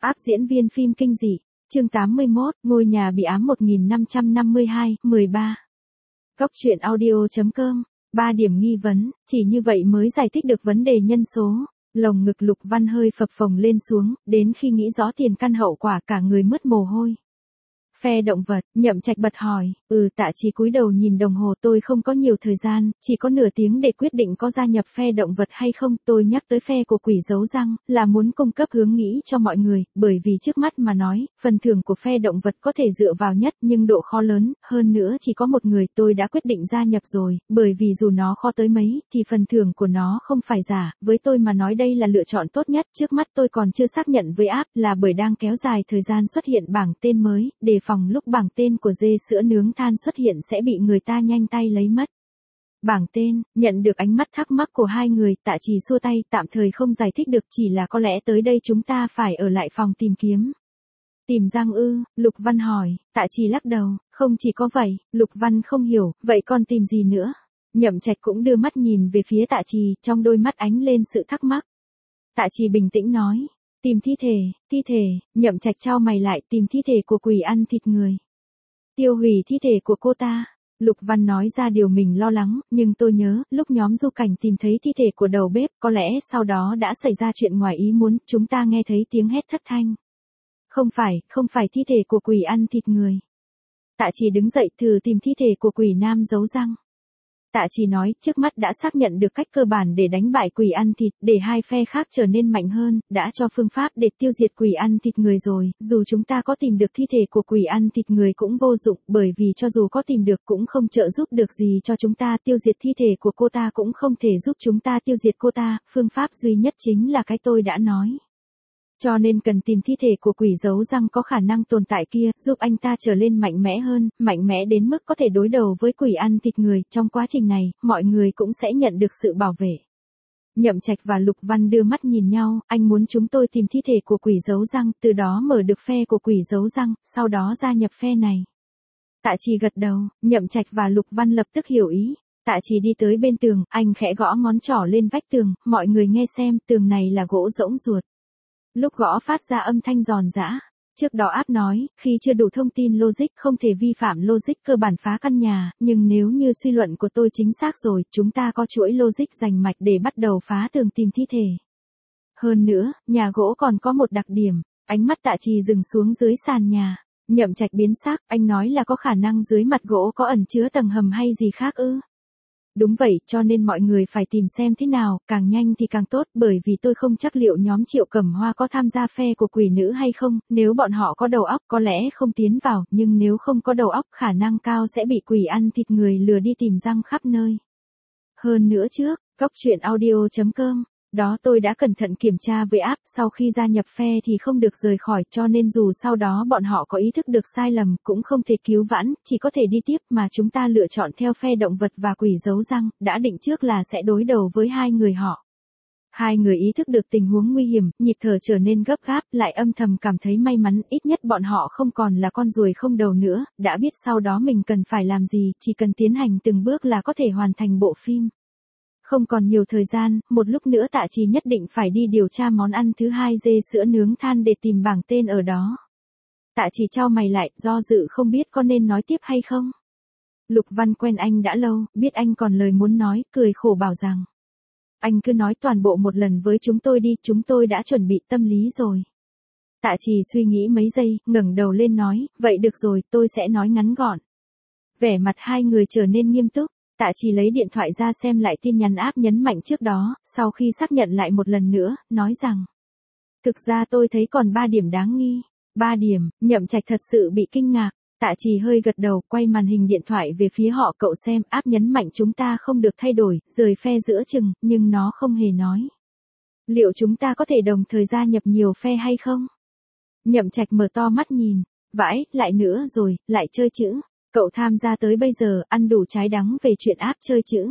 Áp diễn viên phim kinh dị, chương 81, ngôi nhà bị ám 1552, 13. Cóc truyện audio.com, 3 điểm nghi vấn, chỉ như vậy mới giải thích được vấn đề nhân số. Lồng ngực Lục Văn hơi phập phồng lên xuống, đến khi nghĩ rõ tiền căn hậu quả cả người mướt mồ hôi. Phe động vật, Nhậm Trạch bật hỏi, Tạ Trì cúi đầu nhìn đồng hồ, tôi không có nhiều thời gian, chỉ có nửa tiếng để quyết định có gia nhập phe động vật hay không. Tôi nhắc tới phe của quỷ giấu răng, là muốn cung cấp hướng nghĩ cho mọi người, bởi vì trước mắt mà nói, phần thưởng của phe động vật có thể dựa vào nhất nhưng độ khó lớn, hơn nữa chỉ có một người. Tôi đã quyết định gia nhập rồi, bởi vì dù nó khó tới mấy, thì phần thưởng của nó không phải giả, với tôi mà nói đây là lựa chọn tốt nhất. Trước mắt tôi còn chưa xác nhận với áp, là bởi đang kéo dài thời gian xuất hiện bảng tên mới, đề phòng lúc bảng tên của dê sữa nướng than xuất hiện sẽ bị người ta nhanh tay lấy mất. Bảng tên, nhận được ánh mắt thắc mắc của hai người, Tạ Trì xua tay, tạm thời không giải thích được, chỉ là có lẽ tới đây chúng ta phải ở lại phòng tìm kiếm. Tìm răng ư? Lục Văn hỏi. Tạ Trì lắc đầu, không chỉ có vậy. Lục Văn không hiểu, vậy còn tìm gì nữa? Nhậm Trạch cũng đưa mắt nhìn về phía Tạ Trì, trong đôi mắt ánh lên sự thắc mắc. Tạ Trì bình tĩnh nói, tìm thi thể, Nhậm Trạch chau mày lại, tìm thi thể của quỷ ăn thịt người. Tiêu hủy thi thể của cô ta. Lục Văn nói ra điều mình lo lắng, nhưng tôi nhớ, lúc nhóm du cảnh tìm thấy thi thể của đầu bếp, có lẽ sau đó đã xảy ra chuyện ngoài ý muốn, chúng ta nghe thấy tiếng hét thất thanh. Không phải thi thể của quỷ ăn thịt người. Tạ Trì đứng dậy thử tìm thi thể của quỷ nam giấu răng. Tạ Trì nói, trước mắt đã xác nhận được cách cơ bản để đánh bại quỷ ăn thịt, để hai phe khác trở nên mạnh hơn, đã cho phương pháp để tiêu diệt quỷ ăn thịt người rồi, dù chúng ta có tìm được thi thể của quỷ ăn thịt người cũng vô dụng, bởi vì cho dù có tìm được cũng không trợ giúp được gì cho chúng ta. Tiêu diệt thi thể của cô ta cũng không thể giúp chúng ta tiêu diệt cô ta, phương pháp duy nhất chính là cái tôi đã nói. Cho nên cần tìm thi thể của quỷ giấu răng có khả năng tồn tại kia, giúp anh ta trở lên mạnh mẽ hơn, mạnh mẽ đến mức có thể đối đầu với quỷ ăn thịt người. Trong quá trình này, mọi người cũng sẽ nhận được sự bảo vệ. Nhậm Trạch và Lục Văn đưa mắt nhìn nhau, anh muốn chúng tôi tìm thi thể của quỷ giấu răng, từ đó mở được phe của quỷ giấu răng, sau đó gia nhập phe này. Tạ Trì gật đầu, Nhậm Trạch và Lục Văn lập tức hiểu ý. Tạ Trì đi tới bên tường, anh khẽ gõ ngón trỏ lên vách tường, mọi người nghe xem, tường này là gỗ rỗng ruột. Lúc gõ phát ra âm thanh giòn giã. Trước đó áp nói, khi chưa đủ thông tin logic không thể vi phạm logic cơ bản phá căn nhà, nhưng nếu như suy luận của tôi chính xác rồi, chúng ta có chuỗi logic rành mạch để bắt đầu phá tường tìm thi thể. Hơn nữa, nhà gỗ còn có một đặc điểm, ánh mắt Tạ Trì dừng xuống dưới sàn nhà. Nhậm Trạch biến sắc, anh nói là có khả năng dưới mặt gỗ có ẩn chứa tầng hầm hay gì khác ư? Đúng vậy, cho nên mọi người phải tìm xem thế nào, càng nhanh thì càng tốt, bởi vì tôi không chắc liệu nhóm Triệu Cẩm Hoa có tham gia phe của quỷ nữ hay không, nếu bọn họ có đầu óc có lẽ không tiến vào, nhưng nếu không có đầu óc khả năng cao sẽ bị quỷ ăn thịt người lừa đi tìm răng khắp nơi. Hơn nữa trước, Cóc truyện audio.com, đó tôi đã cẩn thận kiểm tra với áp, sau khi gia nhập phe thì không được rời khỏi, cho nên dù sau đó bọn họ có ý thức được sai lầm, cũng không thể cứu vãn, chỉ có thể đi tiếp, mà chúng ta lựa chọn theo phe động vật và quỷ giấu răng, đã định trước là sẽ đối đầu với hai người họ. Hai người ý thức được tình huống nguy hiểm, nhịp thở trở nên gấp gáp, lại âm thầm cảm thấy may mắn, ít nhất bọn họ không còn là con ruồi không đầu nữa, đã biết sau đó mình cần phải làm gì, chỉ cần tiến hành từng bước là có thể hoàn thành bộ phim. Không còn nhiều thời gian, một lúc nữa Tạ Trì nhất định phải đi điều tra món ăn thứ hai dê sữa nướng than để tìm bảng tên ở đó. Tạ Trì chau mày lại, do dự không biết có nên nói tiếp hay không. Lục Văn quen anh đã lâu, biết anh còn lời muốn nói, cười khổ bảo rằng. Anh cứ nói toàn bộ một lần với chúng tôi đi, chúng tôi đã chuẩn bị tâm lý rồi. Tạ Trì suy nghĩ mấy giây, ngẩng đầu lên nói, vậy được rồi, tôi sẽ nói ngắn gọn. Vẻ mặt hai người trở nên nghiêm túc. Tạ Trì lấy điện thoại ra xem lại tin nhắn áp nhấn mạnh trước đó, sau khi xác nhận lại một lần nữa, nói rằng. Thực ra tôi thấy còn 3 điểm đáng nghi. 3 điểm, Nhậm Trạch thật sự bị kinh ngạc. Tạ Trì hơi gật đầu, quay màn hình điện thoại về phía họ, cậu xem, áp nhấn mạnh chúng ta không được thay đổi, rời phe giữa chừng, nhưng nó không hề nói. Liệu chúng ta có thể đồng thời gia nhập nhiều phe hay không? Nhậm Trạch mở to mắt nhìn, vãi, lại nữa rồi, lại chơi chữ. Cậu tham gia tới bây giờ, ăn đủ trái đắng về chuyện áp chơi chữ.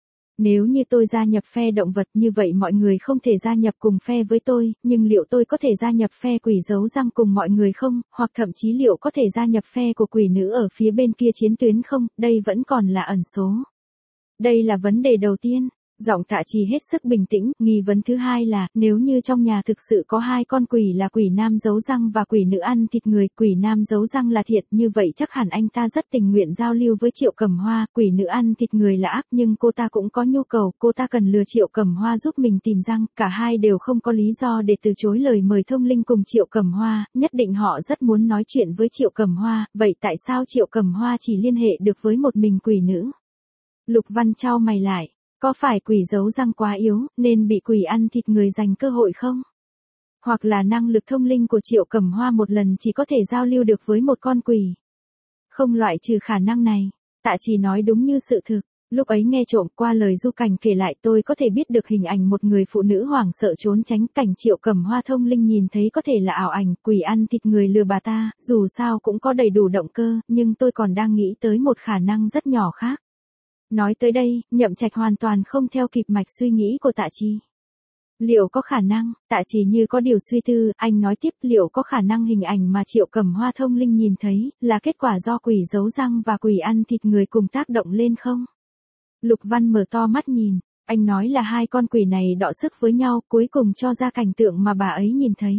Nếu như tôi gia nhập phe động vật như vậy mọi người không thể gia nhập cùng phe với tôi, nhưng liệu tôi có thể gia nhập phe quỷ giấu răng cùng mọi người không, hoặc thậm chí liệu có thể gia nhập phe của quỷ nữ ở phía bên kia chiến tuyến không, đây vẫn còn là ẩn số. Đây là vấn đề đầu tiên. Giọng Tạ Trì hết sức bình tĩnh, nghi vấn thứ hai là, nếu như trong nhà thực sự có hai con quỷ là quỷ nam giấu răng và quỷ nữ ăn thịt người, quỷ nam giấu răng là thiệt, như vậy chắc hẳn anh ta rất tình nguyện giao lưu với Triệu Cẩm Hoa, quỷ nữ ăn thịt người là ác nhưng cô ta cũng có nhu cầu, cô ta cần lừa Triệu Cẩm Hoa giúp mình tìm răng, cả hai đều không có lý do để từ chối lời mời thông linh cùng Triệu Cẩm Hoa, nhất định họ rất muốn nói chuyện với Triệu Cẩm Hoa, vậy tại sao Triệu Cẩm Hoa chỉ liên hệ được với một mình quỷ nữ? Lục Văn chau mày lại. Có phải quỷ giấu răng quá yếu, nên bị quỷ ăn thịt người giành cơ hội không? Hoặc là năng lực thông linh của Triệu Cẩm Hoa một lần chỉ có thể giao lưu được với một con quỷ? Không loại trừ khả năng này. Tạ Trì nói đúng như sự thực. Lúc ấy nghe trộm qua lời Du Cảnh kể lại tôi có thể biết được hình ảnh một người phụ nữ hoảng sợ trốn tránh cảnh Triệu Cẩm Hoa thông linh nhìn thấy có thể là ảo ảnh quỷ ăn thịt người lừa bà ta, dù sao cũng có đầy đủ động cơ, nhưng tôi còn đang nghĩ tới một khả năng rất nhỏ khác. Nói tới đây, Nhậm Trạch hoàn toàn không theo kịp mạch suy nghĩ của Tạ Trì. Liệu có khả năng, Tạ Trì như có điều suy tư, anh nói tiếp liệu có khả năng hình ảnh mà Triệu Cẩm Hoa thông linh nhìn thấy, là kết quả do quỷ giấu răng và quỷ ăn thịt người cùng tác động lên không? Lục Văn mở to mắt nhìn, anh nói là hai con quỷ này đọ sức với nhau cuối cùng cho ra cảnh tượng mà bà ấy nhìn thấy.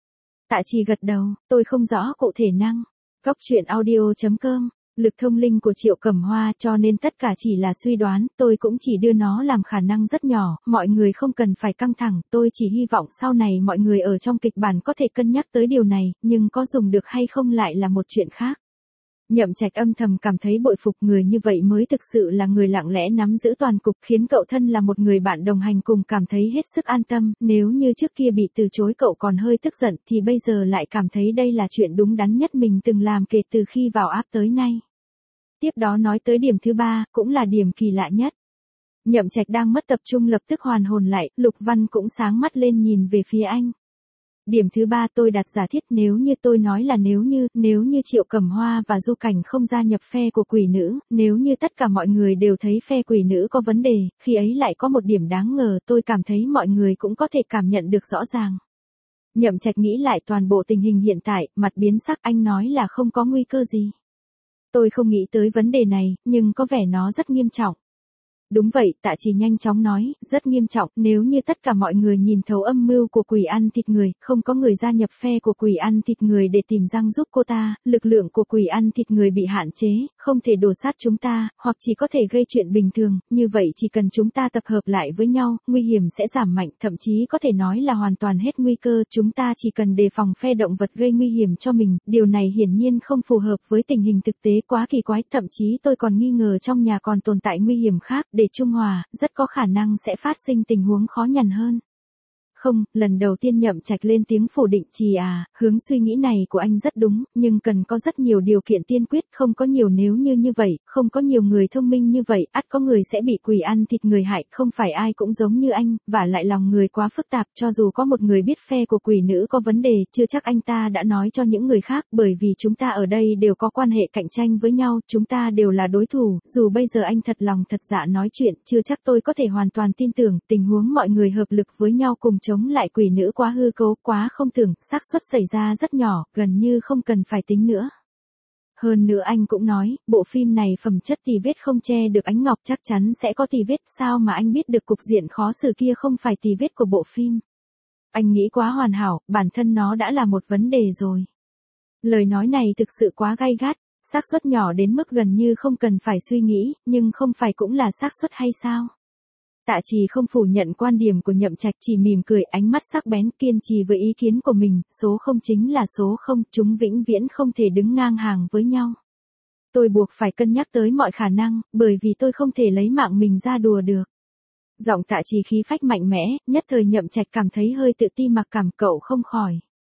Tạ Trì gật đầu, tôi không rõ cụ thể năng. Góc truyện audio.com Lực thông linh của Triệu Cẩm Hoa cho nên tất cả chỉ là suy đoán, tôi cũng chỉ đưa nó làm khả năng rất nhỏ, mọi người không cần phải căng thẳng, tôi chỉ hy vọng sau này mọi người ở trong kịch bản có thể cân nhắc tới điều này, nhưng có dùng được hay không lại là một chuyện khác. Nhậm Trạch âm thầm cảm thấy bội phục người như vậy mới thực sự là người lặng lẽ nắm giữ toàn cục khiến cậu thân là một người bạn đồng hành cùng cảm thấy hết sức an tâm, nếu như trước kia bị từ chối cậu còn hơi tức giận thì bây giờ lại cảm thấy đây là chuyện đúng đắn nhất mình từng làm kể từ khi vào áp tới nay. Tiếp đó nói tới điểm thứ ba, cũng là điểm kỳ lạ nhất. Nhậm Trạch đang mất tập trung lập tức hoàn hồn lại, Lục Văn cũng sáng mắt lên nhìn về phía anh. Điểm thứ ba tôi đặt giả thiết nếu như tôi nói là nếu như Triệu Cẩm Hoa và Du Cảnh không gia nhập phe của quỷ nữ, nếu như tất cả mọi người đều thấy phe quỷ nữ có vấn đề, khi ấy lại có một điểm đáng ngờ tôi cảm thấy mọi người cũng có thể cảm nhận được rõ ràng. Nhậm Trạch nghĩ lại toàn bộ tình hình hiện tại, mặt biến sắc anh nói là không có nguy cơ gì. Tôi không nghĩ tới vấn đề này, nhưng có vẻ nó rất nghiêm trọng. Đúng vậy, Tạ Trì nhanh chóng nói, rất nghiêm trọng, nếu như tất cả mọi người nhìn thấu âm mưu của quỷ ăn thịt người, không có người gia nhập phe của quỷ ăn thịt người để tìm răng giúp cô ta, lực lượng của quỷ ăn thịt người bị hạn chế, không thể đổ sát chúng ta, hoặc chỉ có thể gây chuyện bình thường, như vậy chỉ cần chúng ta tập hợp lại với nhau, nguy hiểm sẽ giảm mạnh, thậm chí có thể nói là hoàn toàn hết nguy cơ, chúng ta chỉ cần đề phòng phe động vật gây nguy hiểm cho mình, điều này hiển nhiên không phù hợp với tình hình thực tế quá kỳ quái, thậm chí tôi còn nghi ngờ trong nhà còn tồn tại nguy hiểm khác, để trung hòa, rất có khả năng sẽ phát sinh tình huống khó nhằn hơn. Không, lần đầu tiên Nhậm Trạch lên tiếng phủ định Trì à, hướng suy nghĩ này của anh rất đúng, nhưng cần có rất nhiều điều kiện tiên quyết, không có nhiều nếu như vậy, không có nhiều người thông minh như vậy, ắt có người sẽ bị quỷ ăn thịt người hại, không phải ai cũng giống như anh, và lại lòng người quá phức tạp, cho dù có một người biết phe của quỷ nữ có vấn đề, chưa chắc anh ta đã nói cho những người khác, bởi vì chúng ta ở đây đều có quan hệ cạnh tranh với nhau, chúng ta đều là đối thủ, dù bây giờ anh thật lòng thật dạ nói chuyện, chưa chắc tôi có thể hoàn toàn tin tưởng, tình huống mọi người hợp lực với nhau cùng chống lại quỷ nữ quá hư cấu, quá không tưởng, xác suất xảy ra rất nhỏ, gần như không cần phải tính nữa. Hơn nữa anh cũng nói, bộ phim này phẩm chất tì vết không che được ánh ngọc chắc chắn sẽ có tì vết, sao mà anh biết được cục diện khó xử kia không phải tì vết của bộ phim. Anh nghĩ quá hoàn hảo, bản thân nó đã là một vấn đề rồi. Lời nói này thực sự quá gay gắt, xác suất nhỏ đến mức gần như không cần phải suy nghĩ, nhưng không phải cũng là xác suất hay sao? Tạ Trì không phủ nhận quan điểm của Nhậm Trạch, chỉ mỉm cười, ánh mắt sắc bén kiên trì với ý kiến của mình, số không chính là số không, chúng vĩnh viễn không thể đứng ngang hàng với nhau. Tôi buộc phải cân nhắc tới mọi khả năng, bởi vì tôi không thể lấy mạng mình ra đùa được. Giọng Tạ Trì khí phách mạnh mẽ, nhất thời Nhậm Trạch cảm thấy hơi tự ti mặc cảm, cậu không khỏi.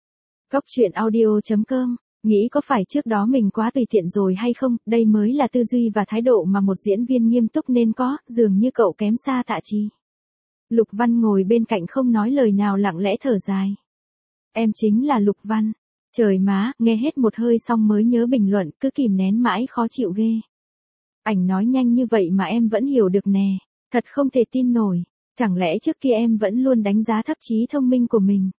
Góc truyện audio.com Nghĩ có phải trước đó mình quá tùy tiện rồi hay không, đây mới là tư duy và thái độ mà một diễn viên nghiêm túc nên có, dường như cậu kém xa Tạ Trì. Lục Văn ngồi bên cạnh không nói lời nào lặng lẽ thở dài. Em chính là Lục Văn. Trời má, nghe hết một hơi xong mới nhớ bình luận, cứ kìm nén mãi khó chịu ghê. Ảnh nói nhanh như vậy mà em vẫn hiểu được nè, thật không thể tin nổi, chẳng lẽ trước kia em vẫn luôn đánh giá thấp trí thông minh của mình.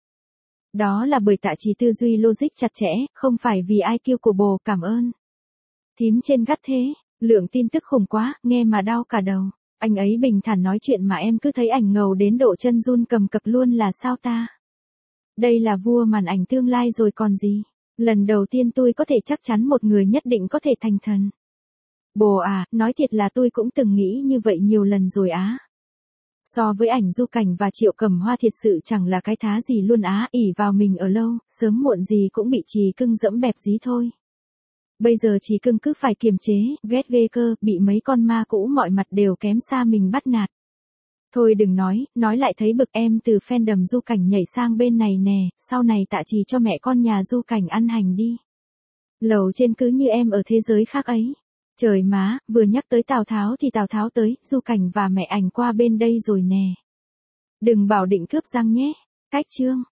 Đó là bởi Tạ Trì tư duy logic chặt chẽ, không phải vì IQ của bồ, cảm ơn. Thím trên gắt thế, lượng tin tức khủng quá, nghe mà đau cả đầu. Anh ấy bình thản nói chuyện mà em cứ thấy ảnh ngầu đến độ chân run cầm cập luôn là sao ta? Đây là vua màn ảnh tương lai rồi còn gì? Lần đầu tiên tôi có thể chắc chắn một người nhất định có thể thành thần. Bồ à, nói thiệt là tôi cũng từng nghĩ như vậy nhiều lần rồi á. So với ảnh Du Cảnh và Triệu Cẩm Hoa thiệt sự chẳng là cái thá gì luôn á, ỷ vào mình ở lâu, sớm muộn gì cũng bị Trì Cưng dẫm bẹp dí thôi. Bây giờ Trì Cưng cứ phải kiềm chế, ghét ghê cơ, bị mấy con ma cũ mọi mặt đều kém xa mình bắt nạt. Thôi đừng nói lại thấy bực em từ fandom Du Cảnh nhảy sang bên này nè, sau này tạ Trì cho mẹ con nhà Du Cảnh ăn hành đi. Lầu trên cứ như em ở thế giới khác ấy. Trời má, vừa nhắc tới Tào Tháo thì Tào Tháo tới, Du Cảnh và mẹ ảnh qua bên đây rồi nè. Đừng bảo định cướp răng nhé. Cách chương.